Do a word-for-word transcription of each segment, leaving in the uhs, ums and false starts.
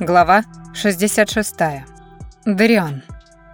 Глава шестьдесят шесть. Дариан.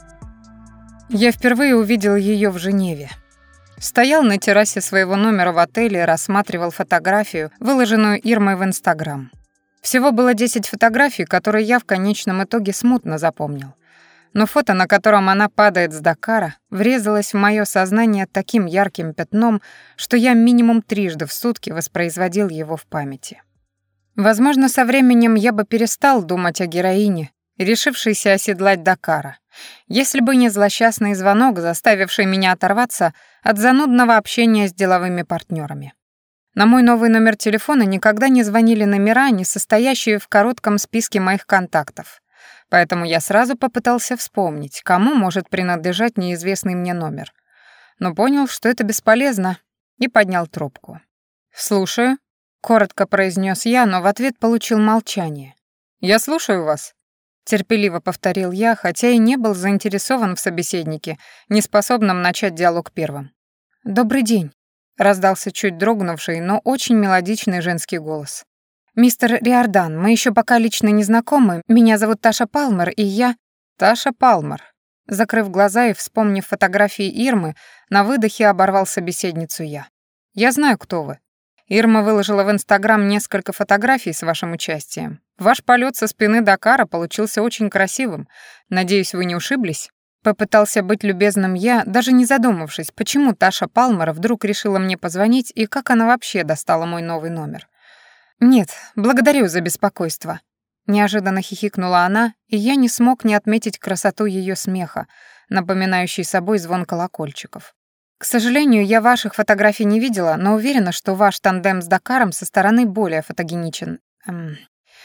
Я впервые увидел ее в Женеве. Стоял на террасе своего номера в отеле и рассматривал фотографию, выложенную Ирмой в Инстаграм. Всего было десять фотографий, которые я в конечном итоге смутно запомнил. Но фото, на котором она падает с Дакара, врезалось в моё сознание таким ярким пятном, что я минимум трижды в сутки воспроизводил его в памяти. Возможно, со временем я бы перестал думать о героине, решившейся оседлать Дакара, если бы не злосчастный звонок, заставивший меня оторваться от занудного общения с деловыми партнерами. На мой новый номер телефона никогда не звонили номера, не состоящие в коротком списке моих контактов, поэтому я сразу попытался вспомнить, кому может принадлежать неизвестный мне номер, но понял, что это бесполезно, и поднял трубку. «Слушаю», — коротко произнес я, но в ответ получил молчание. «Я слушаю вас», — терпеливо повторил я, хотя и не был заинтересован в собеседнике, не способном начать диалог первым. «Добрый день», — раздался чуть дрогнувший, но очень мелодичный женский голос. «Мистер Риордан, мы еще пока лично не знакомы. Меня зовут Таша Палмер, и я...» «Таша Палмер». Закрыв глаза и вспомнив фотографии Ирмы, на выдохе оборвал собеседницу я. «Я знаю, кто вы. Ирма выложила в Инстаграм несколько фотографий с вашим участием. Ваш полет со спины Дакара получился очень красивым. Надеюсь, вы не ушиблись?» Попытался быть любезным я, даже не задумавшись, почему Таша Палмер вдруг решила мне позвонить и как она вообще достала мой новый номер. «Нет, благодарю за беспокойство», — неожиданно хихикнула она, и я не смог не отметить красоту ее смеха, напоминающей собой звон колокольчиков. «К сожалению, я ваших фотографий не видела, но уверена, что ваш тандем с Дакаром со стороны более фотогеничен. Эм...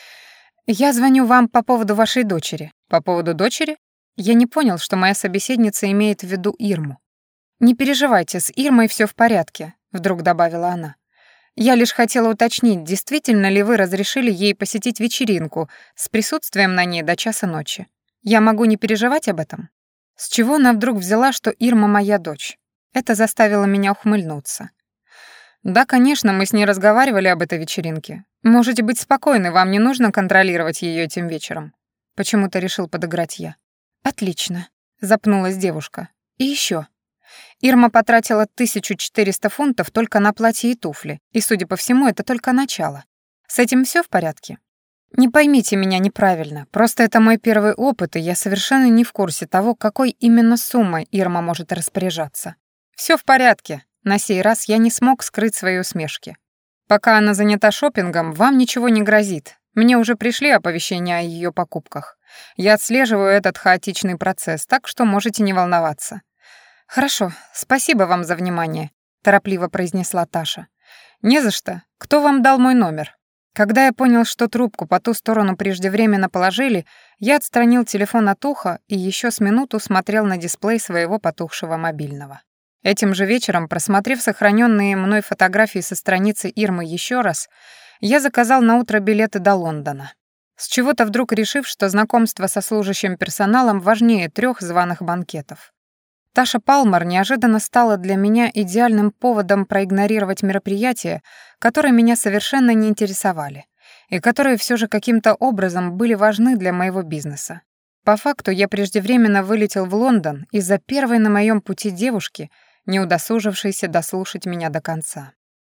Я звоню вам по поводу вашей дочери». «По поводу дочери?» Я не понял, что моя собеседница имеет в виду Ирму. «Не переживайте, с Ирмой все в порядке», — вдруг добавила она. «Я лишь хотела уточнить, действительно ли вы разрешили ей посетить вечеринку с присутствием на ней до часа ночи. Я могу не переживать об этом?» С чего она вдруг взяла, что Ирма моя дочь? Это заставило меня ухмыльнуться. «Да, конечно, мы с ней разговаривали об этой вечеринке. Можете быть спокойны, вам не нужно контролировать ее этим вечером». Почему-то решил подыграть я. «Отлично», — запнулась девушка. «И еще. Ирма потратила тысячу четыреста фунтов только на платье и туфли, и, судя по всему, это только начало. С этим все в порядке? Не поймите меня неправильно, просто это мой первый опыт, и я совершенно не в курсе того, какой именно суммой Ирма может распоряжаться. Все в порядке». На сей раз я не смог скрыть свои усмешки. «Пока она занята шопингом, вам ничего не грозит. Мне уже пришли оповещения о ее покупках. Я отслеживаю этот хаотичный процесс, так что можете не волноваться». «Хорошо, спасибо вам за внимание», — торопливо произнесла Таша. «Не за что. Кто вам дал мой номер?» Когда я понял, что трубку по ту сторону преждевременно положили, я отстранил телефон от уха и еще с минуту смотрел на дисплей своего потухшего мобильного. Этим же вечером, просмотрев сохраненные мной фотографии со страницы Ирмы еще раз, я заказал на утро билеты до Лондона. С чего-то вдруг решив, что знакомство со служащим персоналом важнее трех званых банкетов. Таша Палмер неожиданно стала для меня идеальным поводом проигнорировать мероприятия, которые меня совершенно не интересовали, и которые все же каким-то образом были важны для моего бизнеса. По факту я преждевременно вылетел в Лондон из-за первой на моем пути девушки, не удосужившейся дослушать меня до конца.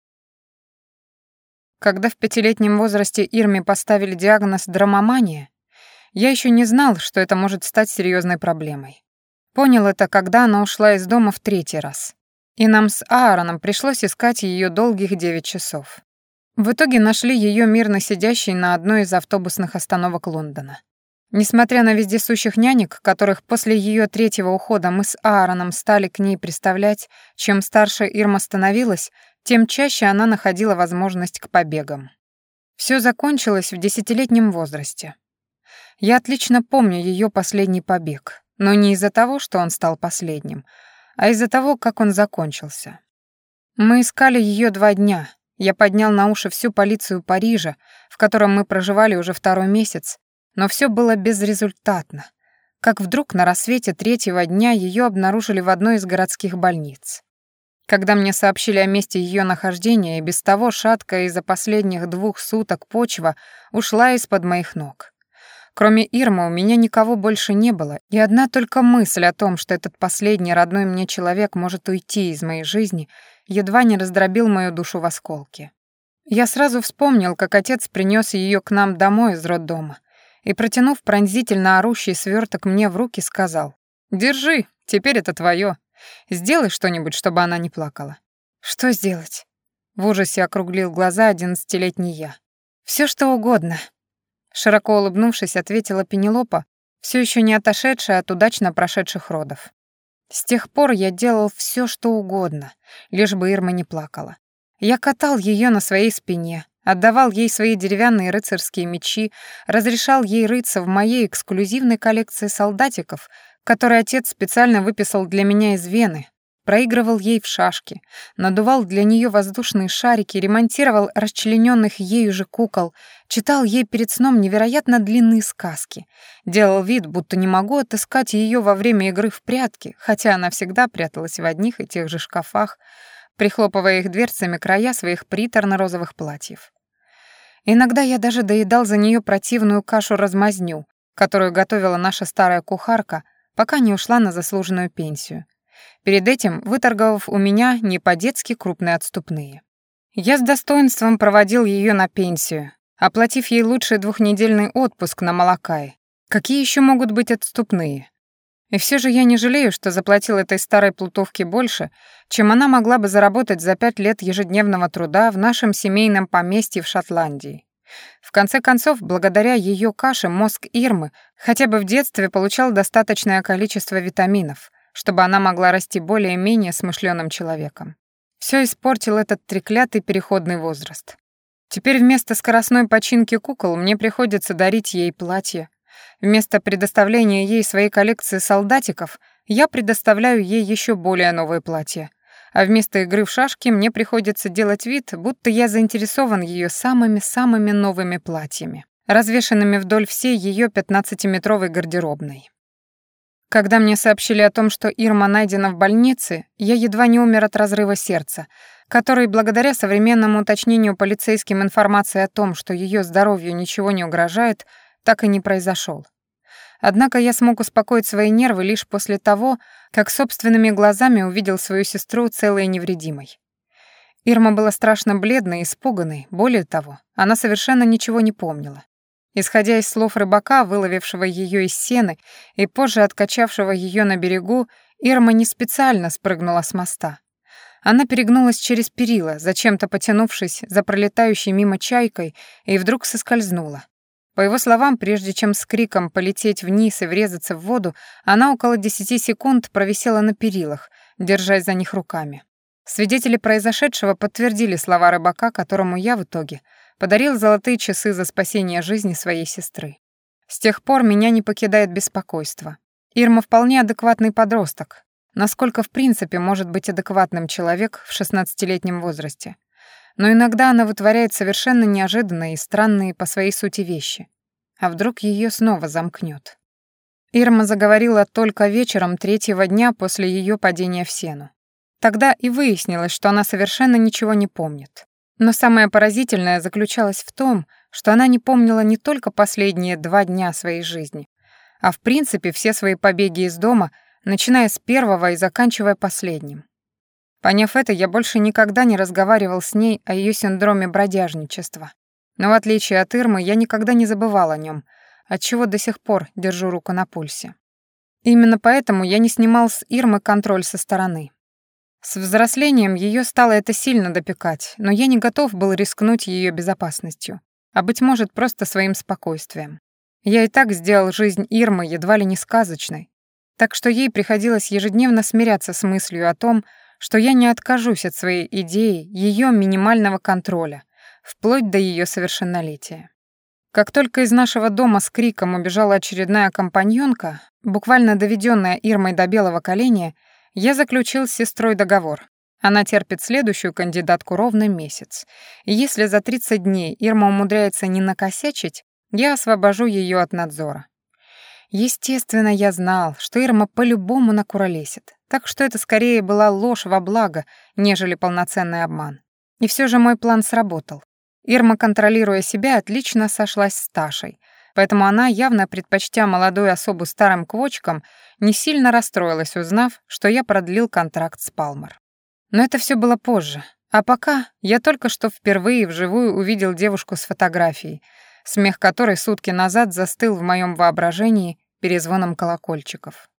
Когда в пятилетнем возрасте Ирме поставили диагноз драмомания, я еще не знал, что это может стать серьезной проблемой. Понял это, когда она ушла из дома в третий раз. И нам с Аароном пришлось искать ее долгих девять часов. В итоге нашли ее мирно сидящей на одной из автобусных остановок Лондона. Несмотря на вездесущих нянек, которых после ее третьего ухода мы с Аароном стали к ней представлять, чем старше Ирма становилась, тем чаще она находила возможность к побегам. Все закончилось в десятилетнем возрасте. Я отлично помню ее последний побег, но не из-за того, что он стал последним, а из-за того, как он закончился. Мы искали ее два дня. Я поднял на уши всю полицию Парижа, в котором мы проживали уже второй месяц, но все было безрезультатно. Как вдруг на рассвете третьего дня ее обнаружили в одной из городских больниц. Когда мне сообщили о месте ее нахождения, и без того шаткая из-за последних двух суток почва ушла из-под моих ног. Кроме Ирмы у меня никого больше не было, и одна только мысль о том, что этот последний родной мне человек может уйти из моей жизни, едва не раздробил мою душу в осколки. Я сразу вспомнил, как отец принес ее к нам домой из роддома и, протянув пронзительно орущий сверток мне в руки, сказал: «Держи, теперь это твое. Сделай что-нибудь, чтобы она не плакала». «Что сделать?» В ужасе округлил глаза одиннадцатилетний я. «Все что угодно», — широко улыбнувшись, ответила Пенелопа, все еще не отошедшая от удачно прошедших родов. С тех пор я делал все что угодно, лишь бы Ирма не плакала. Я катал ее на своей спине, отдавал ей свои деревянные рыцарские мечи, разрешал ей рыться в моей эксклюзивной коллекции солдатиков, который отец специально выписал для меня из Вены, проигрывал ей в шашки, надувал для нее воздушные шарики, ремонтировал расчлененных ею же кукол, читал ей перед сном невероятно длинные сказки, делал вид, будто не могу отыскать ее во время игры в прятки, хотя она всегда пряталась в одних и тех же шкафах, прихлопывая их дверцами края своих приторно-розовых платьев. Иногда я даже доедал за нее противную кашу-размазню, которую готовила наша старая кухарка, пока не ушла на заслуженную пенсию, перед этим выторговав у меня не по-детски крупные отступные. Я с достоинством проводил ее на пенсию, оплатив ей лучший двухнедельный отпуск на Малакае. Какие еще могут быть отступные? И все же я не жалею, что заплатил этой старой плутовке больше, чем она могла бы заработать за пять лет ежедневного труда в нашем семейном поместье в Шотландии. В конце концов, благодаря ее каше мозг Ирмы хотя бы в детстве получал достаточное количество витаминов, чтобы она могла расти более-менее смышленым человеком. Все испортил этот треклятый переходный возраст. Теперь вместо скоростной починки кукол мне приходится дарить ей платье. Вместо предоставления ей своей коллекции солдатиков я предоставляю ей еще более новые платья. А вместо игры в шашки мне приходится делать вид, будто я заинтересован ее самыми-самыми новыми платьями, развешанными вдоль всей ее пятнадцатиметровой гардеробной. Когда мне сообщили о том, что Ирма найдена в больнице, я едва не умер от разрыва сердца, который, благодаря современному уточнению полицейским информации о том, что ее здоровью ничего не угрожает, так и не произошел. Однако я смог успокоить свои нервы лишь после того, как собственными глазами увидел свою сестру целой и невредимой. Ирма была страшно бледной и испуганной, более того, она совершенно ничего не помнила. Исходя из слов рыбака, выловившего ее из сены и позже откачавшего ее на берегу, Ирма не специально спрыгнула с моста. Она перегнулась через перила, зачем-то потянувшись за пролетающей мимо чайкой, и вдруг соскользнула. По его словам, прежде чем с криком полететь вниз и врезаться в воду, она около десяти секунд провисела на перилах, держась за них руками. Свидетели произошедшего подтвердили слова рыбака, которому я в итоге подарил золотые часы за спасение жизни своей сестры. С тех пор меня не покидает беспокойство. Ирма вполне адекватный подросток, насколько в принципе может быть адекватным человек в шестнадцатилетнем возрасте. Но иногда она вытворяет совершенно неожиданные и странные по своей сути вещи. А вдруг ее снова замкнет? Ирма заговорила только вечером третьего дня после ее падения в сену. Тогда и выяснилось, что она совершенно ничего не помнит. Но самое поразительное заключалось в том, что она не помнила не только последние два дня своей жизни, а в принципе все свои побеги из дома, начиная с первого и заканчивая последним. Поняв это, я больше никогда не разговаривал с ней о ее синдроме бродяжничества. Но в отличие от Ирмы, я никогда не забывал о нем, отчего до сих пор держу руку на пульсе. Именно поэтому я не снимал с Ирмы контроль со стороны. С взрослением ее стало это сильно допекать, но я не готов был рискнуть ее безопасностью, а, быть может, просто своим спокойствием. Я и так сделал жизнь Ирмы едва ли не сказочной, так что ей приходилось ежедневно смиряться с мыслью о том, что я не откажусь от своей идеи ее минимального контроля, вплоть до ее совершеннолетия. Как только из нашего дома с криком убежала очередная компаньонка, буквально доведенная Ирмой до белого коленя, я заключил с сестрой договор. Она терпит следующую кандидатку ровно месяц. И если за тридцать дней Ирма умудряется не накосячить, я освобожу ее от надзора. Естественно, я знал, что Ирма по-любому накуролесит, так что это скорее была ложь во благо, нежели полноценный обман. И все же мой план сработал. Ирма, контролируя себя, отлично сошлась с Ташей, Поэтому она, явно предпочтя молодую особу старым квочкам, не сильно расстроилась, узнав, что я продлил контракт с Палмер. Но это все было позже. А пока я только что впервые вживую увидел девушку с фотографией, смех которой сутки назад застыл в моем воображении перезвоном колокольчиков.